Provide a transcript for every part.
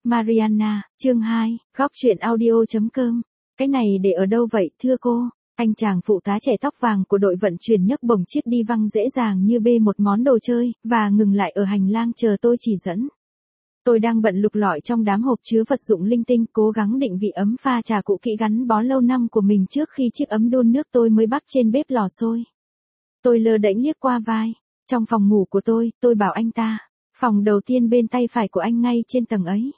Mariana, chương 2, góc truyện audio.com. Cái này để ở đâu vậy thưa cô? Anh chàng phụ tá trẻ tóc vàng của đội vận chuyển nhấc bổng chiếc đi văng dễ dàng như bê một món đồ chơi, và ngừng lại ở hành lang chờ tôi chỉ dẫn. Tôi đang bận lục lọi trong đám hộp chứa vật dụng linh tinh, cố gắng định vị ấm pha trà cũ kỹ gắn bó lâu năm của mình trước khi chiếc ấm đun nước tôi mới bắc trên bếp lò sôi. Tôi lơ đễnh liếc qua vai. Trong phòng ngủ của tôi bảo anh ta. Phòng đầu tiên bên tay phải của anh ngay trên tầng ấy.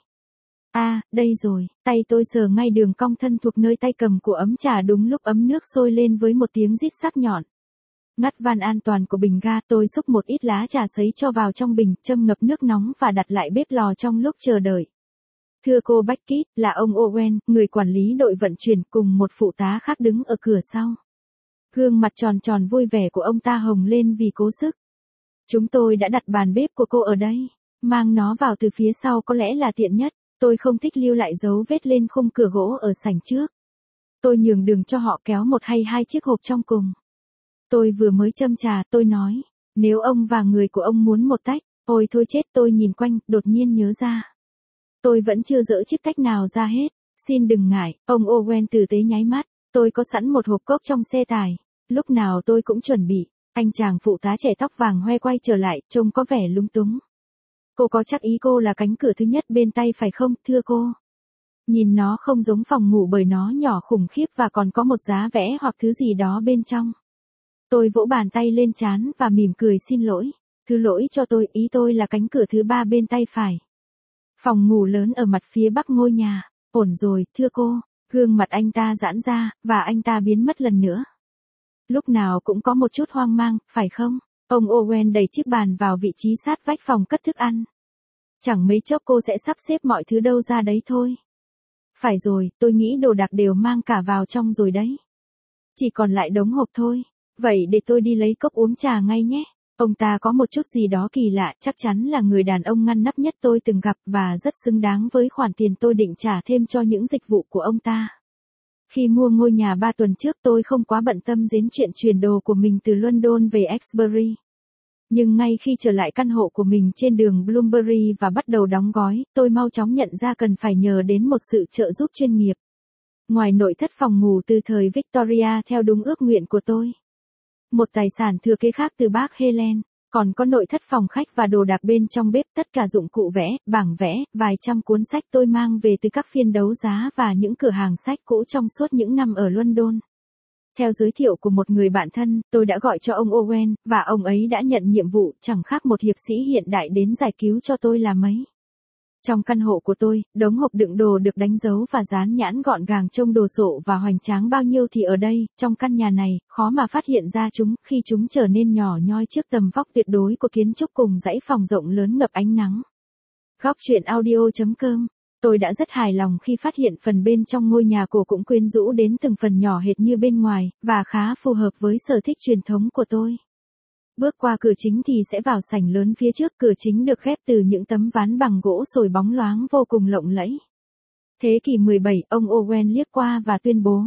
À, đây rồi, tay tôi sờ ngay đường cong thân thuộc nơi tay cầm của ấm trà đúng lúc ấm nước sôi lên với một tiếng rít sắc nhọn. Ngắt van an toàn của bình ga, tôi xúc một ít lá trà sấy cho vào trong bình, châm ngập nước nóng và đặt lại bếp lò trong lúc chờ đợi. Thưa cô Beckett, là ông Owen, người quản lý đội vận chuyển cùng một phụ tá khác đứng ở cửa sau. Gương mặt tròn tròn vui vẻ của ông ta hồng lên vì cố sức. Chúng tôi đã đặt bàn bếp của cô ở đây. Mang nó vào từ phía sau có lẽ là tiện nhất. Tôi không thích lưu lại dấu vết lên khung cửa gỗ ở sảnh trước. Tôi nhường đường cho họ kéo một hay hai chiếc hộp trong cùng. Tôi vừa mới châm trà, tôi nói. Nếu ông và người của ông muốn một tách. Ôi thôi chết, tôi nhìn quanh, đột nhiên nhớ ra. Tôi vẫn chưa dỡ chiếc tách nào ra hết. Xin đừng ngại, ông Owen tử tế nháy mắt. Tôi có sẵn một hộp cốc trong xe tải. Lúc nào tôi cũng chuẩn bị. Anh chàng phụ tá trẻ tóc vàng hoe quay trở lại, trông có vẻ lúng túng. Cô có chắc ý cô là cánh cửa thứ nhất bên tay phải không, thưa cô? Nhìn nó không giống phòng ngủ bởi nó nhỏ khủng khiếp và còn có một giá vẽ hoặc thứ gì đó bên trong. Tôi vỗ bàn tay lên trán và mỉm cười xin lỗi. Thứ lỗi cho tôi, ý tôi là cánh cửa thứ ba bên tay phải. Phòng ngủ lớn ở mặt phía bắc ngôi nhà. Ổn rồi, thưa cô. Gương mặt anh ta giãn ra, và anh ta biến mất lần nữa. Lúc nào cũng có một chút hoang mang, phải không? Ông Owen đẩy chiếc bàn vào vị trí sát vách phòng cất thức ăn. Chẳng mấy chốc cô sẽ sắp xếp mọi thứ đâu ra đấy thôi. Phải rồi, tôi nghĩ đồ đạc đều mang cả vào trong rồi đấy. Chỉ còn lại đống hộp thôi. Vậy để tôi đi lấy cốc uống trà ngay nhé. Ông ta có một chút gì đó kỳ lạ, chắc chắn là người đàn ông ngăn nắp nhất tôi từng gặp và rất xứng đáng với khoản tiền tôi định trả thêm cho những dịch vụ của ông ta. Khi mua ngôi nhà 3 tuần trước tôi không quá bận tâm đến chuyện chuyển đồ của mình từ London về Exbury. Nhưng ngay khi trở lại căn hộ của mình trên đường Bloomsbury và bắt đầu đóng gói, tôi mau chóng nhận ra cần phải nhờ đến một sự trợ giúp chuyên nghiệp. Ngoài nội thất phòng ngủ từ thời Victoria theo đúng ước nguyện của tôi. Một tài sản thừa kế khác từ bác Helen. Còn có nội thất phòng khách và đồ đạc bên trong bếp, tất cả dụng cụ vẽ, bảng vẽ, vài trăm cuốn sách tôi mang về từ các phiên đấu giá và những cửa hàng sách cũ trong suốt những năm ở London. Theo giới thiệu của một người bạn thân, tôi đã gọi cho ông Owen, và ông ấy đã nhận nhiệm vụ chẳng khác một hiệp sĩ hiện đại đến giải cứu cho tôi là mấy. Trong căn hộ của tôi, đống hộp đựng đồ được đánh dấu và dán nhãn gọn gàng trông đồ sộ và hoành tráng bao nhiêu thì ở đây, trong căn nhà này, khó mà phát hiện ra chúng khi chúng trở nên nhỏ nhoi trước tầm vóc tuyệt đối của kiến trúc cùng dãy phòng rộng lớn ngập ánh nắng. Góc truyện audio.com. Tôi đã rất hài lòng khi phát hiện phần bên trong ngôi nhà cổ cũng quyến rũ đến từng phần nhỏ hệt như bên ngoài, và khá phù hợp với sở thích truyền thống của tôi. Bước qua cửa chính thì sẽ vào sảnh lớn phía trước, cửa chính được ghép từ những tấm ván bằng gỗ sồi bóng loáng vô cùng lộng lẫy. Thế kỷ 17, ông Owen liếc qua và tuyên bố.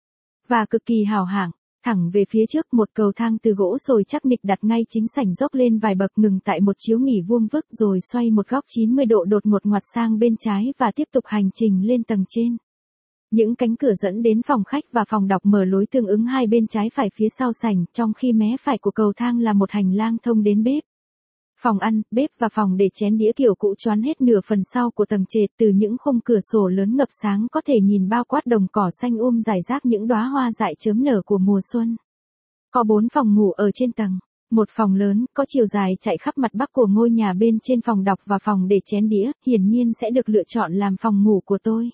Và cực kỳ hào hạng, thẳng về phía trước một cầu thang từ gỗ sồi chắc nịch đặt ngay chính sảnh dốc lên vài bậc ngừng tại một chiếu nghỉ vuông vức rồi xoay một góc 90 độ đột ngột ngoặt sang bên trái và tiếp tục hành trình lên tầng trên. Những cánh cửa dẫn đến phòng khách và phòng đọc mở lối tương ứng hai bên trái phải phía sau sảnh, trong khi mé phải của cầu thang là một hành lang thông đến bếp. Phòng ăn, bếp và phòng để chén đĩa kiểu cũ choán hết nửa phần sau của tầng trệt, từ những khung cửa sổ lớn ngập sáng có thể nhìn bao quát đồng cỏ xanh rải rác những đóa hoa dại chớm nở của mùa xuân. Có 4 phòng ngủ ở trên tầng. Một phòng lớn, có chiều dài chạy khắp mặt bắc của ngôi nhà bên trên phòng đọc và phòng để chén đĩa, hiển nhiên sẽ được lựa chọn làm phòng ngủ của tôi.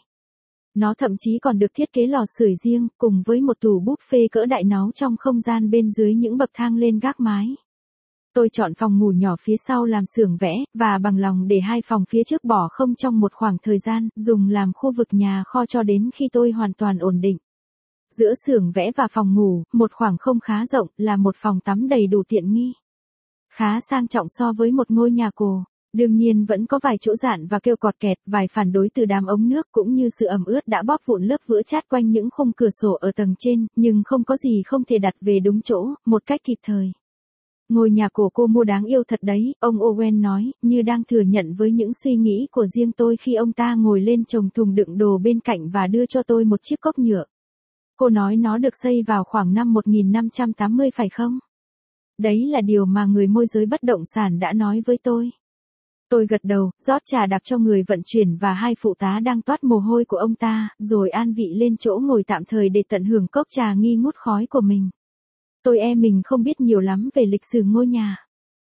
Nó thậm chí còn được thiết kế lò sưởi riêng, cùng với một tủ buffet cỡ đại náu trong không gian bên dưới những bậc thang lên gác mái. Tôi chọn phòng ngủ nhỏ phía sau làm xưởng vẽ, và bằng lòng để 2 phòng phía trước bỏ không trong một khoảng thời gian, dùng làm khu vực nhà kho cho đến khi tôi hoàn toàn ổn định. Giữa xưởng vẽ và phòng ngủ, một khoảng không khá rộng, là một phòng tắm đầy đủ tiện nghi. Khá sang trọng so với một ngôi nhà cổ. Đương nhiên vẫn có vài chỗ dạn và kêu cọt kẹt, vài phản đối từ đám ống nước cũng như sự ẩm ướt đã bóp vụn lớp vữa chát quanh những khung cửa sổ ở tầng trên, nhưng không có gì không thể đặt về đúng chỗ, một cách kịp thời. Ngôi nhà cổ cô mua đáng yêu thật đấy, ông Owen nói, như đang thừa nhận với những suy nghĩ của riêng tôi khi ông ta ngồi lên chồng thùng đựng đồ bên cạnh và đưa cho tôi một chiếc cốc nhựa. Cô nói nó được xây vào khoảng năm 1580 phải không? Đấy là điều mà người môi giới bất động sản đã nói với tôi. Tôi gật đầu, rót trà đặc cho người vận chuyển và hai phụ tá đang toát mồ hôi của ông ta, rồi an vị lên chỗ ngồi tạm thời để tận hưởng cốc trà nghi ngút khói của mình. Tôi mình không biết nhiều lắm về lịch sử ngôi nhà.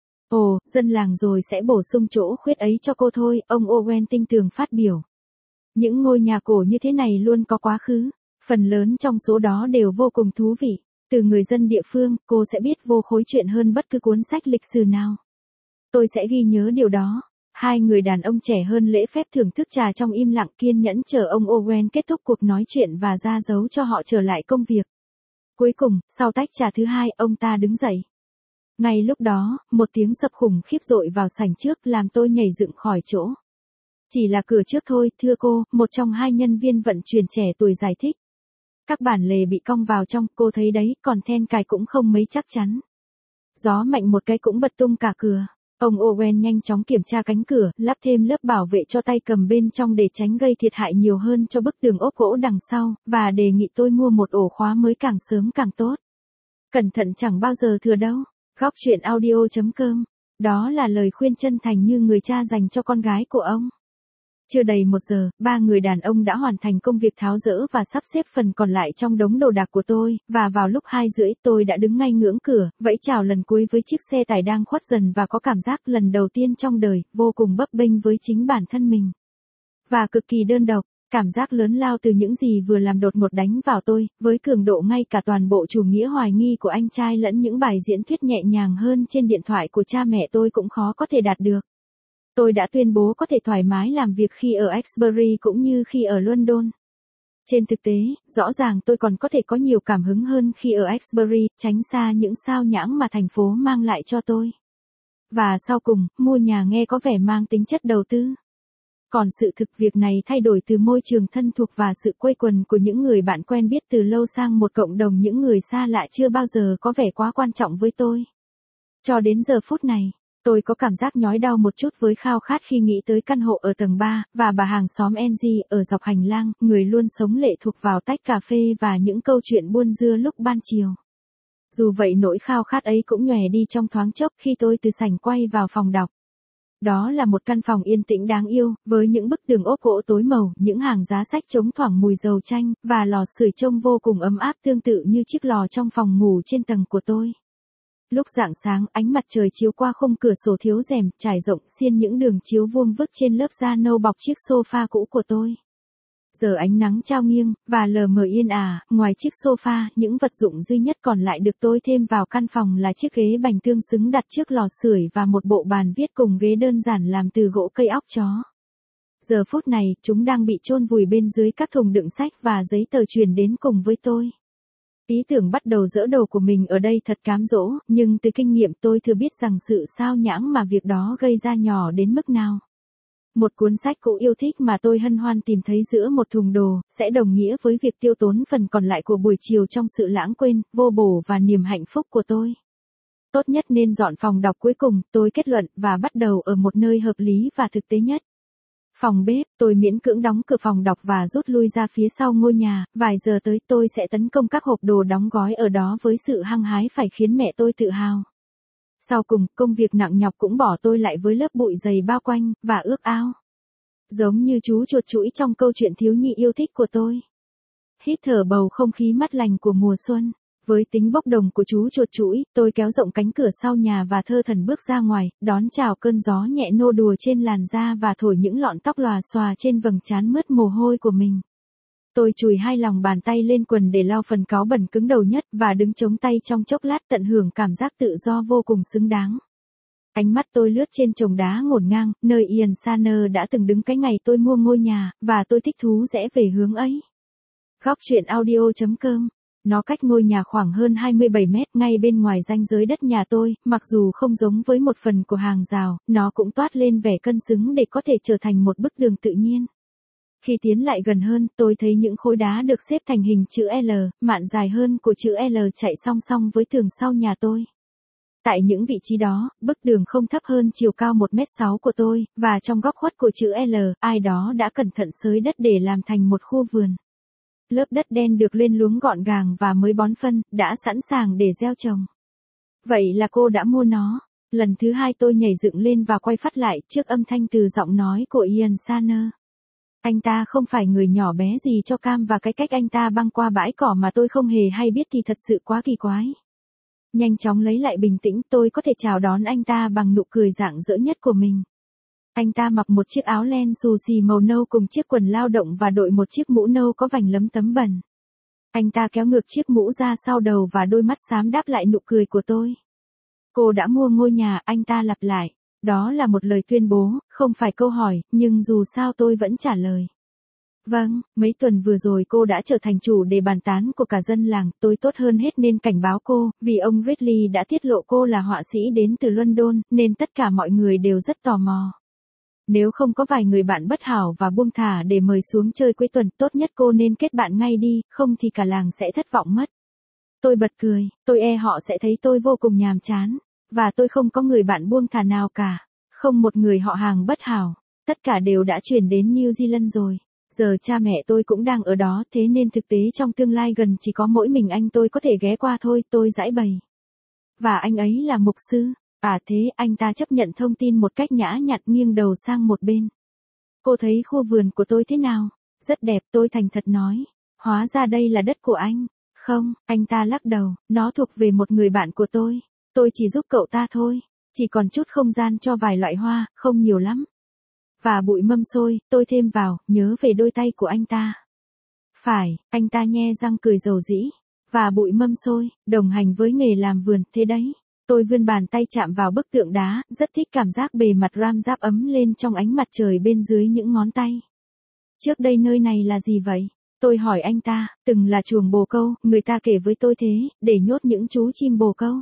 Ồ, dân làng rồi sẽ bổ sung chỗ khuyết ấy cho cô thôi, ông Owen tinh tường phát biểu. Những ngôi nhà cổ như thế này luôn có quá khứ, phần lớn trong số đó đều vô cùng thú vị. Từ người dân địa phương, cô sẽ biết vô khối chuyện hơn bất cứ cuốn sách lịch sử nào. Tôi sẽ ghi nhớ điều đó. Hai người đàn ông trẻ hơn lễ phép thưởng thức trà trong im lặng kiên nhẫn chờ ông Owen kết thúc cuộc nói chuyện và ra dấu cho họ trở lại công việc. Cuối cùng, sau tách trà thứ hai, ông ta đứng dậy. Ngay lúc đó, một tiếng sập khủng khiếp dội vào sảnh trước làm tôi nhảy dựng khỏi chỗ. Chỉ là cửa trước thôi, thưa cô, một trong hai nhân viên vận chuyển trẻ tuổi giải thích. Các bản lề bị cong vào trong, cô thấy đấy, còn then cài cũng không mấy chắc chắn. Gió mạnh một cái cũng bật tung cả cửa. Ông Owen nhanh chóng kiểm tra cánh cửa, lắp thêm lớp bảo vệ cho tay cầm bên trong để tránh gây thiệt hại nhiều hơn cho bức tường ốp gỗ đằng sau, và đề nghị tôi mua một ổ khóa mới càng sớm càng tốt. Cẩn thận chẳng bao giờ thừa đâu. Góc chuyện audio.com. Đó là lời khuyên chân thành như người cha dành cho con gái của ông. Chưa đầy 1 giờ, ba người đàn ông đã hoàn thành công việc tháo dỡ và sắp xếp phần còn lại trong đống đồ đạc của tôi, và vào lúc 2:30 tôi đã đứng ngay ngưỡng cửa, vẫy chào lần cuối với chiếc xe tải đang khuất dần và có cảm giác lần đầu tiên trong đời, vô cùng bấp bênh với chính bản thân mình. Và cực kỳ đơn độc, cảm giác lớn lao từ những gì vừa làm đột ngột đánh vào tôi, với cường độ ngay cả toàn bộ chủ nghĩa hoài nghi của anh trai lẫn những bài diễn thuyết nhẹ nhàng hơn trên điện thoại của cha mẹ tôi cũng khó có thể đạt được. Tôi đã tuyên bố có thể thoải mái làm việc khi ở Exbury cũng như khi ở London. Trên thực tế, rõ ràng tôi còn có thể có nhiều cảm hứng hơn khi ở Exbury, tránh xa những sao nhãng mà thành phố mang lại cho tôi. Và sau cùng, mua nhà nghe có vẻ mang tính chất đầu tư. Còn sự thực việc này thay đổi từ môi trường thân thuộc và sự quây quần của những người bạn quen biết từ lâu sang một cộng đồng những người xa lạ chưa bao giờ có vẻ quá quan trọng với tôi. Cho đến giờ phút này, tôi có cảm giác nhói đau một chút với khao khát khi nghĩ tới căn hộ ở tầng 3, và bà hàng xóm Angie ở dọc hành lang, người luôn sống lệ thuộc vào tách cà phê và những câu chuyện buôn dưa lúc ban chiều. Dù vậy nỗi khao khát ấy cũng nhòe đi trong thoáng chốc khi tôi từ sảnh quay vào phòng đọc. Đó là một căn phòng yên tĩnh đáng yêu, với những bức tường ốp gỗ tối màu, những hàng giá sách trống thoảng mùi dầu chanh, và lò sưởi trông vô cùng ấm áp tương tự như chiếc lò trong phòng ngủ trên tầng của tôi. Lúc rạng sáng, ánh mặt trời chiếu qua khung cửa sổ thiếu rèm, trải rộng xiên những đường chiếu vuông vức trên lớp da nâu bọc chiếc sofa cũ của tôi. Giờ ánh nắng trao nghiêng, và lờ mờ yên ả, ngoài chiếc sofa, những vật dụng duy nhất còn lại được tôi thêm vào căn phòng là chiếc ghế bành tương xứng đặt trước lò sưởi và một bộ bàn viết cùng ghế đơn giản làm từ gỗ cây óc chó. Giờ phút này, chúng đang bị chôn vùi bên dưới các thùng đựng sách và giấy tờ truyền đến cùng với tôi. Ý tưởng bắt đầu dỡ đồ của mình ở đây thật cám dỗ, nhưng từ kinh nghiệm tôi thừa biết rằng sự sao nhãng mà việc đó gây ra nhỏ đến mức nào. Một cuốn sách cũ yêu thích mà tôi hân hoan tìm thấy giữa một thùng đồ, sẽ đồng nghĩa với việc tiêu tốn phần còn lại của buổi chiều trong sự lãng quên, vô bổ và niềm hạnh phúc của tôi. Tốt nhất nên dọn phòng đọc cuối cùng, tôi kết luận, và bắt đầu ở một nơi hợp lý và thực tế nhất. Phòng bếp, tôi miễn cưỡng đóng cửa phòng đọc và rút lui ra phía sau ngôi nhà, vài giờ tới tôi sẽ tấn công các hộp đồ đóng gói ở đó với sự hăng hái phải khiến mẹ tôi tự hào. Sau cùng, công việc nặng nhọc cũng bỏ tôi lại với lớp bụi dày bao quanh, và ước ao. Giống như chú chuột chũi trong câu chuyện thiếu nhi yêu thích của tôi. Hít thở bầu không khí mát lành của mùa xuân. Với tính bốc đồng của chú chuột chũi, tôi kéo rộng cánh cửa sau nhà và thơ thẩn bước ra ngoài, đón chào cơn gió nhẹ nô đùa trên làn da và thổi những lọn tóc lòa xòa trên vầng trán mướt mồ hôi của mình. Tôi chùi hai lòng bàn tay lên quần để lau phần cáu bẩn cứng đầu nhất và đứng chống tay trong chốc lát tận hưởng cảm giác tự do vô cùng xứng đáng. Ánh mắt tôi lướt trên chồng đá ngổn ngang, nơi Ian Saner đã từng đứng cái ngày tôi mua ngôi nhà, và tôi thích thú rẽ về hướng ấy. Góc chuyện audio.com. Nó cách ngôi nhà khoảng hơn 27 mét ngay bên ngoài ranh giới đất nhà tôi, mặc dù không giống với một phần của hàng rào, nó cũng toát lên vẻ cân xứng để có thể trở thành một bức tường tự nhiên. Khi tiến lại gần hơn, tôi thấy những khối đá được xếp thành hình chữ L, mạn dài hơn của chữ L chạy song song với tường sau nhà tôi. Tại những vị trí đó, bức tường không thấp hơn chiều cao 1m6 của tôi, và trong góc khuất của chữ L, ai đó đã cẩn thận xới đất để làm thành một khu vườn. Lớp đất đen được lên luống gọn gàng và mới bón phân, đã sẵn sàng để gieo trồng. Vậy là cô đã mua nó. Lần thứ hai tôi nhảy dựng lên và quay phát lại trước âm thanh từ giọng nói của Ian Sanner. Anh ta không phải người nhỏ bé gì cho cam, và cái cách anh ta băng qua bãi cỏ mà tôi không hề hay biết thì thật sự quá kỳ quái. Nhanh chóng lấy lại bình tĩnh, tôi có thể chào đón anh ta bằng nụ cười rạng rỡ nhất của mình. Anh ta mặc một chiếc áo len xù xì màu nâu cùng chiếc quần lao động và đội một chiếc mũ nâu có vành lấm tấm bẩn. Anh ta kéo ngược chiếc mũ ra sau đầu và đôi mắt xám đáp lại nụ cười của tôi. Cô đã mua ngôi nhà, anh ta lặp lại. Đó là một lời tuyên bố, không phải câu hỏi, nhưng dù sao tôi vẫn trả lời. Vâng, mấy tuần vừa rồi cô đã trở thành chủ đề bàn tán của cả dân làng, tôi tốt hơn hết nên cảnh báo cô, vì ông Ridley đã tiết lộ cô là họa sĩ đến từ London, nên tất cả mọi người đều rất tò mò. Nếu không có vài người bạn bất hảo và buông thả để mời xuống chơi cuối tuần, tốt nhất cô nên kết bạn ngay đi, không thì cả làng sẽ thất vọng mất. Tôi bật cười, tôi e họ sẽ thấy tôi vô cùng nhàm chán, và tôi không có người bạn buông thả nào cả, không một người họ hàng bất hảo, tất cả đều đã chuyển đến New Zealand rồi. Giờ cha mẹ tôi cũng đang ở đó, thế nên thực tế trong tương lai gần chỉ có mỗi mình anh tôi có thể ghé qua thôi, tôi giãi bày. Và anh ấy là mục sư. À thế, anh ta chấp nhận thông tin một cách nhã nhặn, nghiêng đầu sang một bên. Cô thấy khu vườn của tôi thế nào? Rất đẹp, tôi thành thật nói. Hóa ra đây là đất của anh. Không, anh ta lắc đầu, nó thuộc về một người bạn của tôi. Tôi chỉ giúp cậu ta thôi. Chỉ còn chút không gian cho vài loại hoa, không nhiều lắm. Và bụi mâm xôi, tôi thêm vào, nhớ về đôi tay của anh ta. Phải, anh ta nhe răng cười dầu dĩ. Và bụi mâm xôi, đồng hành với nghề làm vườn, thế đấy. Tôi vươn bàn tay chạm vào bức tượng đá, rất thích cảm giác bề mặt ram giáp ấm lên trong ánh mặt trời bên dưới những ngón tay. Trước đây nơi này là gì vậy? Tôi hỏi anh ta, từng là chuồng bồ câu, người ta kể với tôi thế, để nhốt những chú chim bồ câu.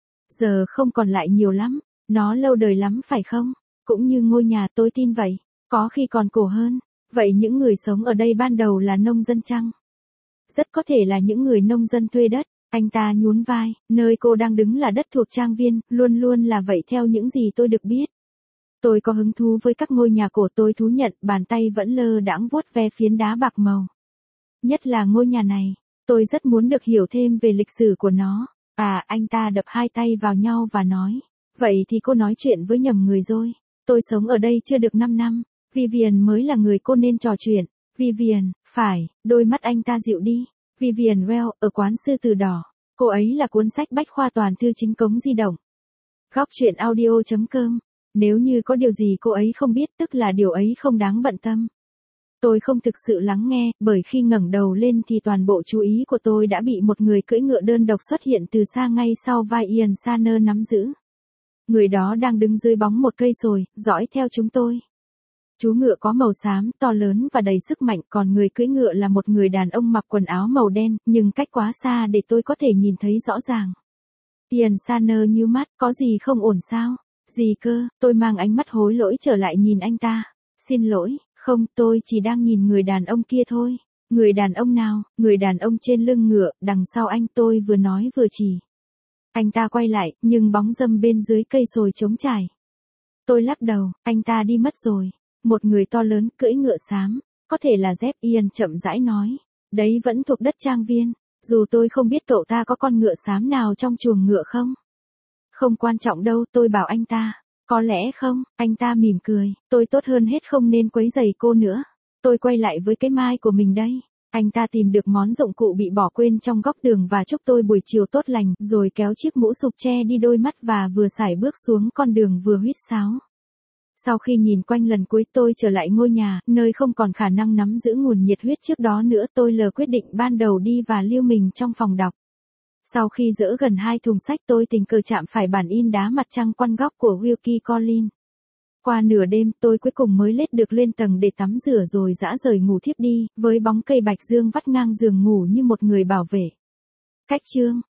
Giờ không còn lại nhiều lắm, nó lâu đời lắm phải không? Cũng như ngôi nhà, tôi tin vậy, có khi còn cổ hơn. Vậy những người sống ở đây ban đầu là nông dân chăng? Rất có thể là những người nông dân thuê đất. Anh ta nhún vai, nơi cô đang đứng là đất thuộc trang viên, luôn luôn là vậy theo những gì tôi được biết. Tôi có hứng thú với các ngôi nhà cổ, tôi thú nhận, bàn tay vẫn lơ đãng vuốt ve phiến đá bạc màu. Nhất là ngôi nhà này, tôi rất muốn được hiểu thêm về lịch sử của nó. À, anh ta đập hai tay vào nhau và nói, vậy thì cô nói chuyện với nhầm người rồi. Tôi sống ở đây chưa được 5 năm, Vivian mới là người cô nên trò chuyện. Vivian, phải, đôi mắt anh ta dịu đi. Vivian Well, ở quán sư tử đỏ. Cô ấy là cuốn sách bách khoa toàn thư chính cống di động. Góc chuyện audio.com. Nếu như có điều gì cô ấy không biết, tức là điều ấy không đáng bận tâm. Tôi không thực sự lắng nghe, bởi khi ngẩng đầu lên thì toàn bộ chú ý của tôi đã bị một người cưỡi ngựa đơn độc xuất hiện từ xa ngay sau vai Ian Sanner nắm giữ. Người đó đang đứng dưới bóng một cây sồi, dõi theo chúng tôi. Chú ngựa có màu xám, to lớn và đầy sức mạnh, còn người cưỡi ngựa là một người đàn ông mặc quần áo màu đen, nhưng cách quá xa để tôi có thể nhìn thấy rõ ràng. Ian Sanner nhíu mắt, có gì không ổn sao? Gì cơ? Tôi mang ánh mắt hối lỗi trở lại nhìn anh ta. Xin lỗi, không, tôi chỉ đang nhìn người đàn ông kia thôi. Người đàn ông nào? Người đàn ông trên lưng ngựa, đằng sau anh, tôi vừa nói vừa chỉ. Anh ta quay lại, nhưng bóng râm bên dưới cây sồi trống trải. Tôi lắc đầu, anh ta đi mất rồi. Một người to lớn, cưỡi ngựa xám. Có thể là Dép, Ian chậm rãi nói. Đấy vẫn thuộc đất trang viên. Dù tôi không biết cậu ta có con ngựa xám nào trong chuồng ngựa không. Không quan trọng đâu, tôi bảo anh ta. Có lẽ không, anh ta mỉm cười. Tôi tốt hơn hết không nên quấy rầy cô nữa. Tôi quay lại với cái mai của mình đây. Anh ta tìm được món dụng cụ bị bỏ quên trong góc tường và chúc tôi buổi chiều tốt lành, rồi kéo chiếc mũ sụp che đi đôi mắt và vừa sải bước xuống con đường vừa huýt sáo. Sau khi nhìn quanh lần cuối, tôi trở lại ngôi nhà, nơi không còn khả năng nắm giữ nguồn nhiệt huyết trước đó nữa. Tôi lờ quyết định ban đầu đi và lưu mình trong phòng đọc. Sau khi dỡ gần 2 thùng sách, tôi tình cờ chạm phải bản in đá mặt trăng quan góc của Wilkie Collins. Qua nửa đêm, tôi cuối cùng mới lết được lên tầng để tắm rửa rồi dã rời ngủ thiếp đi, với bóng cây bạch dương vắt ngang giường ngủ như một người bảo vệ. Cách chương